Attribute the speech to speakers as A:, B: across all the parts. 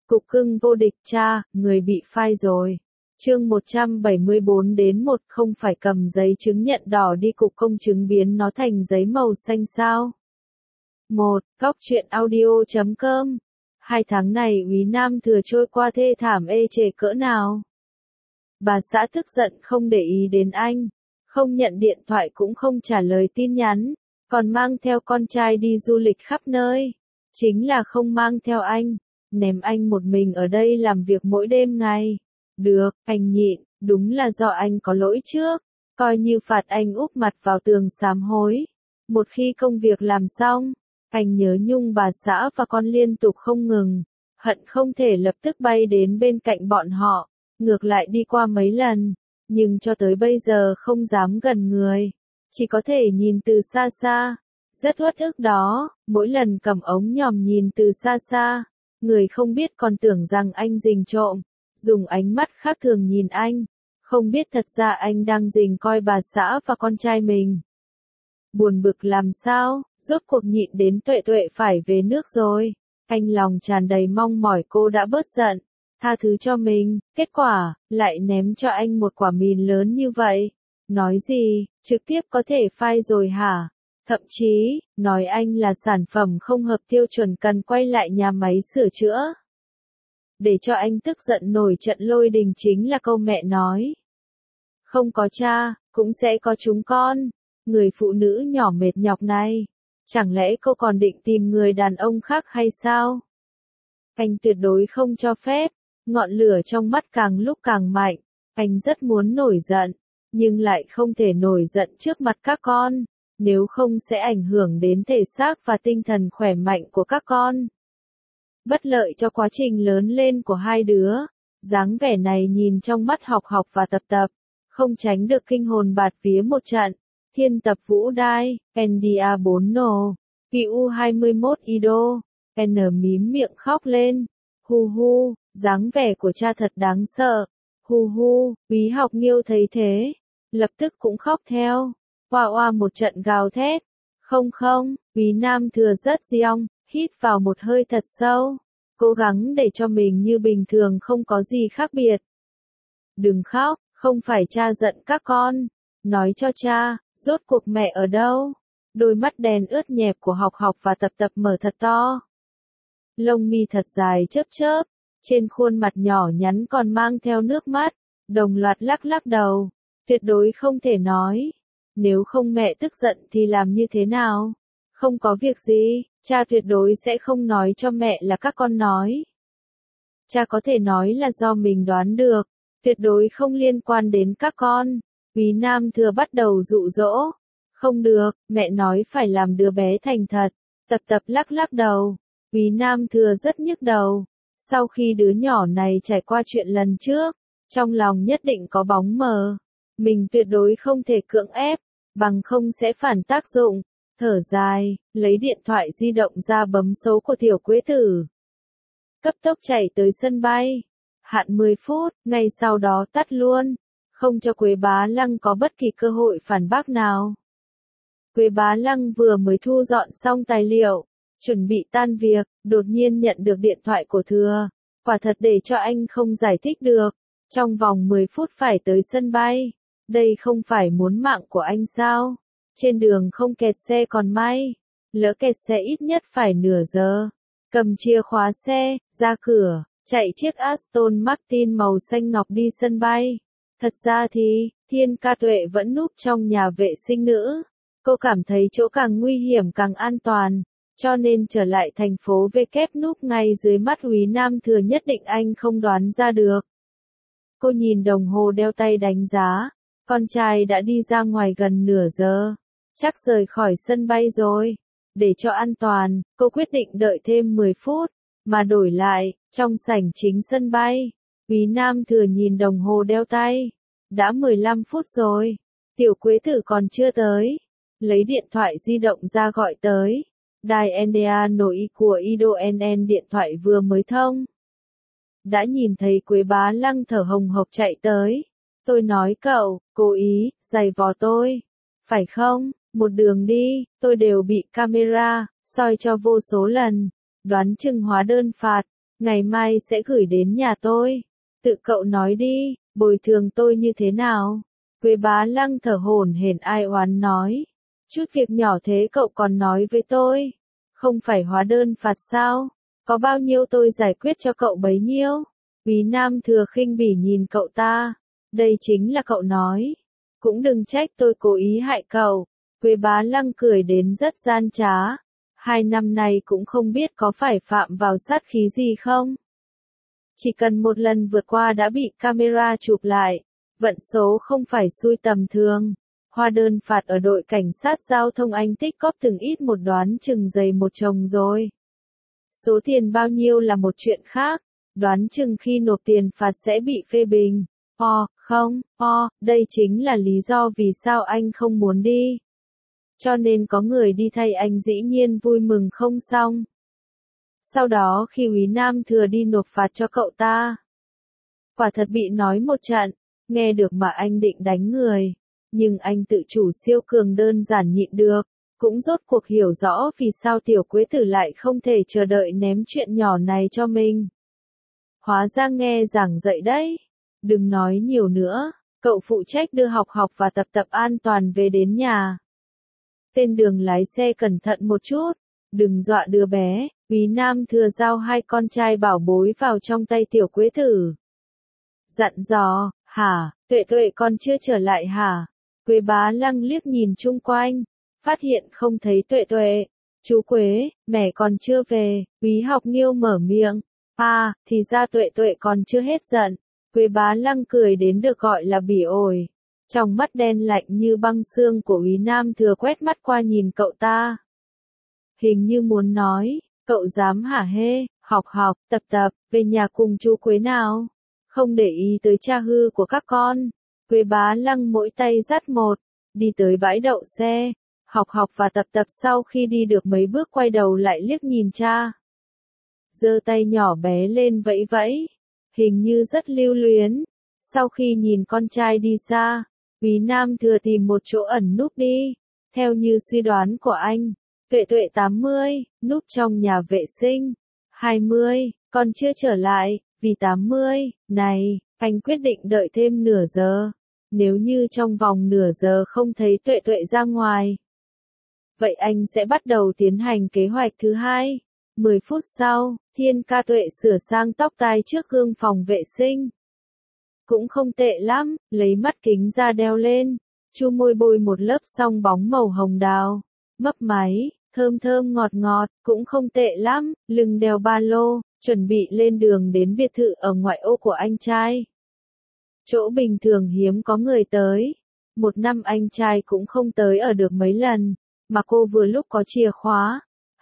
A: Cục cưng vô địch cha, người bị phai rồi. Chương 174 đến 1 không phải cầm giấy chứng nhận đỏ đi cục công chứng biến nó thành giấy màu xanh sao? 1. Góc truyện audio.com 2 tháng này Úy Nam Thừa trôi qua thê thảm ê chề cỡ nào? Bà xã tức giận không để ý đến anh, không nhận điện thoại cũng không trả lời tin nhắn, còn mang theo con trai đi du lịch khắp nơi. Chính là không mang theo anh, ném anh một mình ở đây làm việc mỗi đêm ngày. Được, anh nhịn, đúng là do anh có lỗi trước, coi như phạt anh úp mặt vào tường sám hối. Một khi công việc làm xong, anh nhớ nhung bà xã và con liên tục không ngừng, hận không thể lập tức bay đến bên cạnh bọn họ, ngược lại đi qua mấy lần, nhưng cho tới bây giờ không dám gần người, chỉ có thể nhìn từ xa xa. Rất uất ức đó, mỗi lần cầm ống nhòm nhìn từ xa xa, người không biết còn tưởng rằng anh rình trộm, dùng ánh mắt khác thường nhìn anh, không biết thật ra anh đang rình coi bà xã và con trai mình. Buồn bực làm sao, rốt cuộc nhịn đến Tuệ Tuệ phải về nước rồi, anh lòng tràn đầy mong mỏi cô đã bớt giận, tha thứ cho mình, kết quả, lại ném cho anh một quả mìn lớn như vậy. Nói gì, trực tiếp có thể phai rồi hả? Thậm chí, nói anh là sản phẩm không hợp tiêu chuẩn cần quay lại nhà máy sửa chữa. Để cho anh tức giận nổi trận lôi đình chính là câu mẹ nói. Không có cha, cũng sẽ có chúng con. Người phụ nữ nhỏ mệt nhọc này. Chẳng lẽ cô còn định tìm người đàn ông khác hay sao? Anh tuyệt đối không cho phép. Ngọn lửa trong mắt càng lúc càng mạnh. Anh rất muốn nổi giận, nhưng lại không thể nổi giận trước mặt các con. Nếu không sẽ ảnh hưởng đến thể xác và tinh thần khỏe mạnh của các con. Bất lợi cho quá trình lớn lên của hai đứa. Dáng vẻ này nhìn trong mắt học học và tập tập, không tránh được kinh hồn bạt vía một trận. Thiên tập vũ đai, NDA4 nổ, PU21 Ido, N mím miệng khóc lên. Hu hu, dáng vẻ của cha thật đáng sợ. Hu hu, Úy Học Nghiêu thấy thế, lập tức cũng khóc theo. Oa oa một trận gào thét. Không không, Úy Nam Thừa rất giong, hít vào một hơi thật sâu, cố gắng để cho mình như bình thường không có gì khác biệt. Đừng khóc, không phải cha giận các con. Nói cho cha, rốt cuộc mẹ ở đâu? Đôi mắt đen ướt nhẹp của học học và tập tập mở thật to. Lông mi thật dài chớp chớp, trên khuôn mặt nhỏ nhắn còn mang theo nước mắt, đồng loạt lắc lắc đầu. Tuyệt đối không thể nói. Nếu không mẹ tức giận thì làm như thế nào? Không có việc gì, cha tuyệt đối sẽ không nói cho mẹ là các con nói. Cha có thể nói là do mình đoán được, tuyệt đối không liên quan đến các con. Úy Nam Thừa bắt đầu dụ dỗ. Không được, mẹ nói phải làm đứa bé thành thật. Tập tập lắc lắc đầu. Úy Nam Thừa rất nhức đầu. Sau khi đứa nhỏ này trải qua chuyện lần trước, trong lòng nhất định có bóng mờ. Mình tuyệt đối không thể cưỡng ép, bằng không sẽ phản tác dụng. Thở dài, lấy điện thoại di động ra bấm số của Tiểu Quế Tử. Cấp tốc chạy tới sân bay. Hạn 10 phút, ngay sau đó tắt luôn. Không cho Quế Bá Lăng có bất kỳ cơ hội phản bác nào. Quế Bá Lăng vừa mới thu dọn xong tài liệu, chuẩn bị tan việc, đột nhiên nhận được điện thoại của Thừa. Quả thật để cho anh không giải thích được. Trong vòng 10 phút phải tới sân bay. Đây không phải muốn mạng của anh sao? Trên đường không kẹt xe còn may. Lỡ kẹt xe ít nhất phải nửa giờ. Cầm chìa khóa xe, ra cửa, chạy chiếc Aston Martin màu xanh ngọc đi sân bay. Thật ra thì, Thiên Ca Tuệ vẫn núp trong nhà vệ sinh nữ. Cô cảm thấy chỗ càng nguy hiểm càng an toàn, cho nên trở lại thành phố V kép núp ngay dưới mắt Úy Nam Thừa nhất định anh không đoán ra được. Cô nhìn đồng hồ đeo tay đánh giá, con trai đã đi ra ngoài gần nửa giờ, chắc rời khỏi sân bay rồi. Để cho an toàn, cô quyết định đợi thêm 10 phút, mà đổi lại, trong sảnh chính sân bay. Úy Nam Thừa nhìn đồng hồ đeo tay, đã 15 phút rồi, Tiểu Quế Tử còn chưa tới. Lấy điện thoại di động ra gọi tới. Đài NDA nổi của Ido NN điện thoại vừa mới thông. Đã nhìn thấy Quế Bá Lăng thở hồng hộc chạy tới. Tôi nói cậu, cố ý, giày vò tôi. Phải không? Một đường đi, tôi đều bị camera, soi cho vô số lần. Đoán chừng hóa đơn phạt. Ngày mai sẽ gửi đến nhà tôi. Tự cậu nói đi, bồi thường tôi như thế nào? Quế Bá Lăng thở hổn hển ai oán nói. Chút việc nhỏ thế cậu còn nói với tôi. Không phải hóa đơn phạt sao? Có bao nhiêu tôi giải quyết cho cậu bấy nhiêu? Quý Nam Thừa khinh bỉ nhìn cậu ta. Đây chính là cậu nói. Cũng đừng trách tôi cố ý hại cậu. Quế Bá Lăng cười đến rất gian trá. 2 năm nay cũng không biết có phải phạm vào sát khí gì không? Chỉ cần một lần vượt qua đã bị camera chụp lại. Vận số không phải xui tầm thường. Hóa đơn phạt ở đội cảnh sát giao thông anh tích cóp từng ít một đoán chừng dày một chồng rồi. Số tiền bao nhiêu là một chuyện khác. Đoán chừng khi nộp tiền phạt sẽ bị phê bình. Không, đây chính là lý do vì sao anh không muốn đi. Cho nên có người đi thay anh dĩ nhiên vui mừng không xong. Sau đó khi Úy Nam Thừa đi nộp phạt cho cậu ta. Quả thật bị nói một trận, nghe được mà anh định đánh người. Nhưng anh tự chủ siêu cường đơn giản nhịn được, cũng rốt cuộc hiểu rõ vì sao tiểu Quế Tử lại không thể chờ đợi ném chuyện nhỏ này cho mình. Hóa ra nghe giảng dạy đấy. Đừng nói nhiều nữa, cậu phụ trách đưa học và tập an toàn về đến nhà. Tên đường lái xe cẩn thận một chút, đừng dọa đứa bé. Úy Nam Thừa giao 2 con trai bảo bối vào trong tay tiểu Quế Tử. Dặn dò, hả, Tuệ con chưa trở lại hả? Quế Bá Lăng liếc nhìn chung quanh, phát hiện không thấy Tuệ. Chú Quế, mẹ còn chưa về. Úy Học Nghiêu mở miệng. Thì ra Tuệ còn chưa hết giận. Quế Bá Lăng cười đến được gọi là bỉ ổi. Trong mắt đen lạnh như băng xương của Úy Nam Thừa quét mắt qua nhìn cậu ta. Hình như muốn nói, cậu dám hả hê, học, tập, về nhà cùng chú Quế nào. Không để ý tới cha hư của các con. Quế Bá Lăng mỗi tay dắt một, đi tới bãi đậu xe. Học và tập sau khi đi được mấy bước quay đầu lại liếc nhìn cha. Giơ tay nhỏ bé lên vẫy vẫy, hình như rất lưu luyến. Sau khi nhìn con trai đi xa, Úy Nam Thừa tìm một chỗ ẩn núp đi. Theo như suy đoán của anh, Tuệ 80, núp trong nhà vệ sinh. 20, con chưa trở lại, vì 80, này, anh quyết định đợi thêm nửa giờ. Nếu như trong vòng nửa giờ không thấy Tuệ ra ngoài, vậy anh sẽ bắt đầu tiến hành kế hoạch thứ hai. 10 phút sau, Thiên Ca Tuệ sửa sang tóc tai trước gương phòng vệ sinh. Cũng không tệ lắm, lấy mắt kính ra đeo lên. Chu môi bôi một lớp song bóng màu hồng đào. Mấp máy, thơm ngọt, cũng không tệ lắm, lưng đeo ba lô, chuẩn bị lên đường đến biệt thự ở ngoại ô của anh trai. Chỗ bình thường hiếm có người tới. Một năm anh trai cũng không tới ở được mấy lần, mà cô vừa lúc có chìa khóa.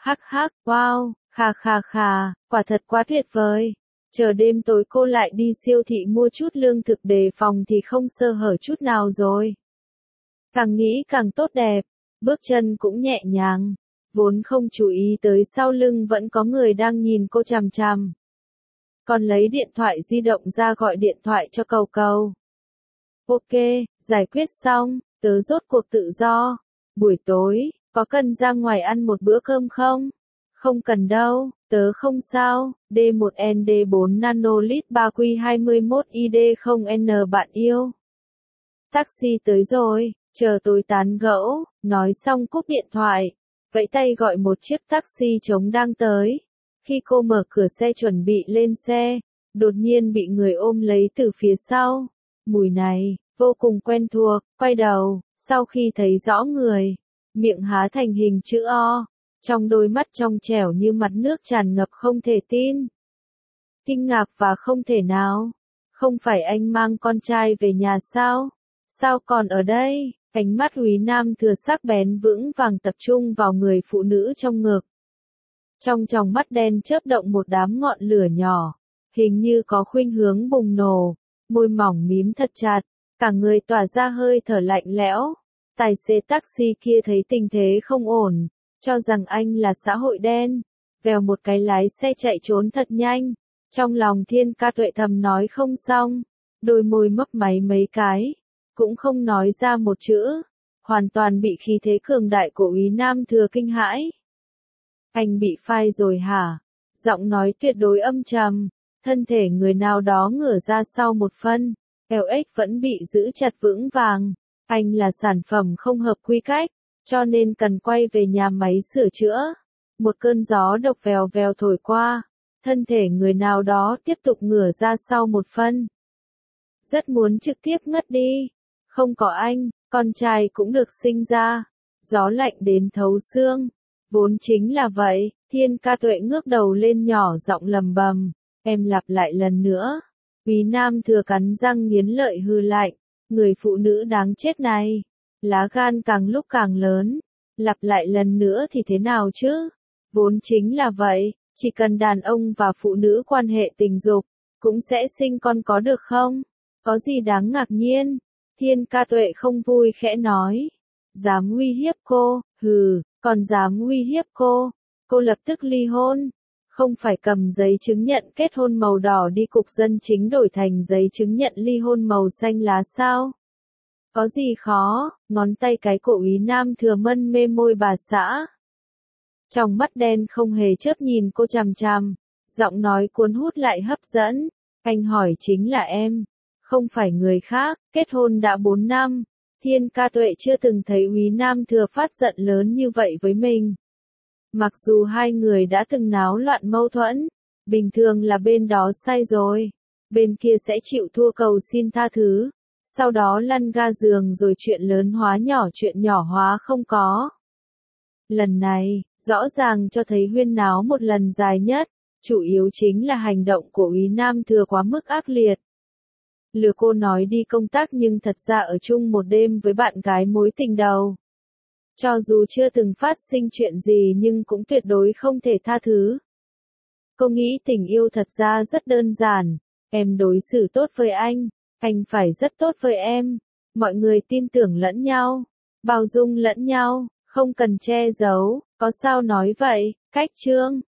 A: Wow, khà, quả thật quá tuyệt vời. Chờ đêm tối cô lại đi siêu thị mua chút lương thực đề phòng thì không sơ hở chút nào rồi. Càng nghĩ càng tốt đẹp, bước chân cũng nhẹ nhàng, vốn không chú ý tới sau lưng vẫn có người đang nhìn cô chằm chằm. Còn lấy điện thoại di động ra gọi điện thoại cho Cầu. Ok, giải quyết xong, tớ rốt cuộc tự do. Buổi tối, có cần ra ngoài ăn một bữa cơm không? Không cần đâu, tớ không sao. D1ND4 nanolit 3Q21ID0N bạn yêu. Taxi tới rồi, chờ tôi tán gẫu. Nói xong cúp điện thoại, vẫy tay gọi một chiếc taxi trống đang tới. Khi cô mở cửa xe chuẩn bị lên xe, đột nhiên bị người ôm lấy từ phía sau. Mùi này, vô cùng quen thuộc, quay đầu, sau khi thấy rõ người, miệng há thành hình chữ O, trong đôi mắt trong trẻo như mặt nước tràn ngập không thể tin. Kinh ngạc và không thể nào. Không phải anh mang con trai về nhà sao? Sao còn ở đây? Ánh mắt Úy Nam Thừa sắc bén vững vàng tập trung vào người phụ nữ trong ngực. Trong tròng mắt đen chớp động một đám ngọn lửa nhỏ, hình như có khuynh hướng bùng nổ, môi mỏng mím thật chặt, cả người tỏa ra hơi thở lạnh lẽo. Tài xế taxi kia thấy tình thế không ổn, cho rằng anh là xã hội đen, vèo một cái lái xe chạy trốn thật nhanh. Trong lòng Thiên Ca Tuệ thầm nói không xong, đôi môi mấp máy mấy cái, cũng không nói ra một chữ, hoàn toàn bị khí thế cường đại của Úy Nam Thừa kinh hãi. Anh bị phai rồi hả? Giọng nói tuyệt đối âm trầm, thân thể người nào đó ngửa ra sau một phân, LX vẫn bị giữ chặt vững vàng. Anh là sản phẩm không hợp quy cách, cho nên cần quay về nhà máy sửa chữa. Một cơn gió độc vèo vèo thổi qua, thân thể người nào đó tiếp tục ngửa ra sau một phân. Rất muốn trực tiếp ngất đi. Không có anh, con trai cũng được sinh ra. Gió lạnh đến thấu xương. Vốn chính là vậy, Thiên Ca Tuệ ngước đầu lên nhỏ giọng lầm bầm. Em lặp lại lần nữa. Quý Nam Thừa cắn răng nghiến lợi hừ lạnh. Người phụ nữ đáng chết này. Lá gan càng lúc càng lớn. Lặp lại lần nữa thì thế nào chứ? Vốn chính là vậy, chỉ cần đàn ông và phụ nữ quan hệ tình dục, cũng sẽ sinh con có được không? Có gì đáng ngạc nhiên? Thiên Ca Tuệ không vui khẽ nói. Dám uy hiếp cô, hừ, còn dám uy hiếp cô lập tức ly hôn. Không phải cầm giấy chứng nhận kết hôn màu đỏ đi cục dân chính đổi thành giấy chứng nhận ly hôn màu xanh lá sao? Có gì khó, ngón tay cái của Úy Nam Thừa mân mê môi bà xã. Trong mắt đen không hề chớp nhìn cô chằm chằm, giọng nói cuốn hút lại hấp dẫn. Anh hỏi chính là em, không phải người khác, kết hôn đã 4 năm. Thiên Ca Tuệ chưa từng thấy Úy Nam Thừa phát giận lớn như vậy với mình. Mặc dù hai người đã từng náo loạn mâu thuẫn, bình thường là bên đó sai rồi, bên kia sẽ chịu thua cầu xin tha thứ, sau đó lăn ga giường rồi chuyện lớn hóa nhỏ chuyện nhỏ hóa không có. Lần này, rõ ràng cho thấy huyên náo một lần dài nhất, chủ yếu chính là hành động của Úy Nam Thừa quá mức ác liệt. Lừa cô nói đi công tác nhưng thật ra ở chung một đêm với bạn gái mối tình đầu. Cho dù chưa từng phát sinh chuyện gì nhưng cũng tuyệt đối không thể tha thứ. Cô nghĩ tình yêu thật ra rất đơn giản, em đối xử tốt với anh phải rất tốt với em. Mọi người tin tưởng lẫn nhau, bao dung lẫn nhau, không cần che giấu, có sao nói vậy, cách chương.